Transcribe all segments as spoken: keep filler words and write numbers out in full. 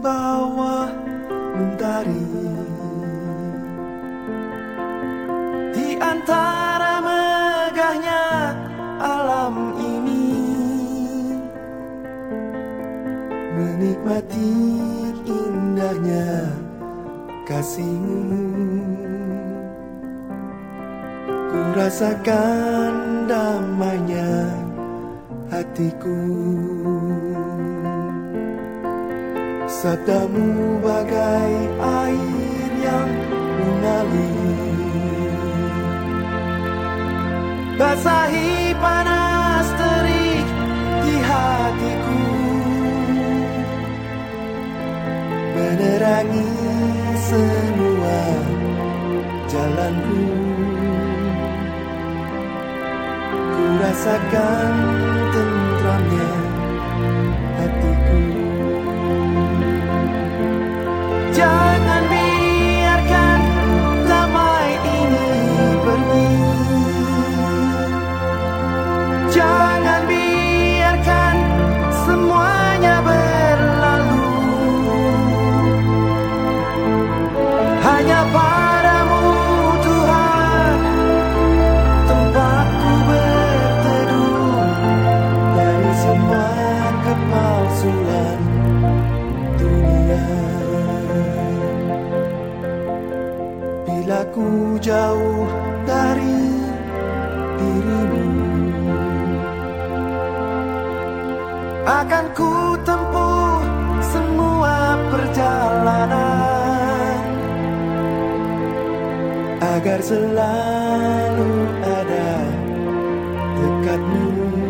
bawah mentari, di antara megahnya alam ini, menikmati indahnya kasihmu. Ku rasakan damainya hatiku. Sabdamu bagai air yang mengalir, basahi panas terik di hatiku, menerangi semua jalanku. Ku rasakan tentramnya hatiku. Jangan biarkan damai ini pergi, jangan biarkan semuanya berlalu. Hanya padamu Tuhan tempatku berteduh, dari semua kepalsuan dunia. Bila ku jauh dari dirimu, akan ku tempuh semua perjalanan, agar selalu ada dekatmu.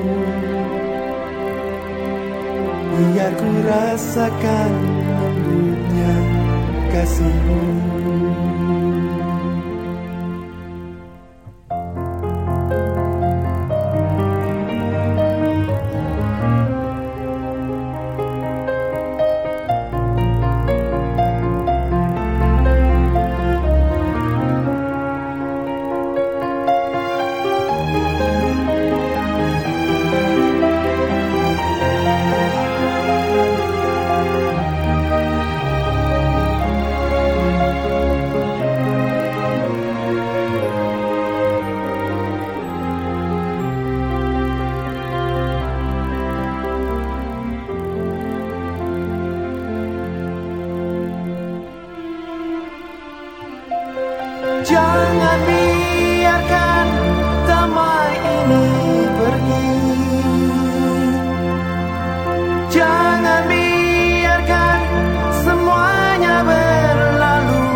Biar ku rasakan lembutnya kasihmu. Jangan biarkan damai ini pergi, jangan biarkan semuanya berlalu.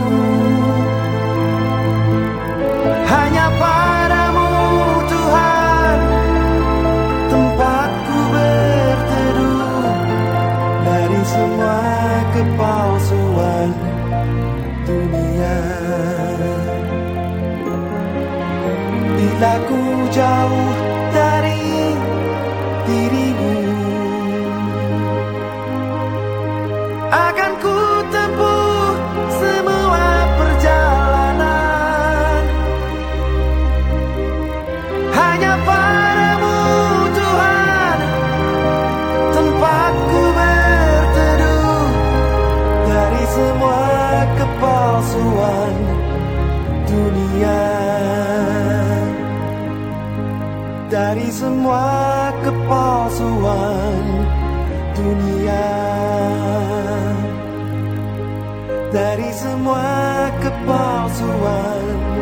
Hanya padamu Tuhan tempatku berteduh, dari semua kepalsuan dunia. Bila ku jauh dari dirimu, akan ku tempuh semua perjalanan, hanya padamu Tuhan tempatku berteduh, dari semua kepalsuan dunia. Dari semua kepalsuan dunia, dari semua kepalsuan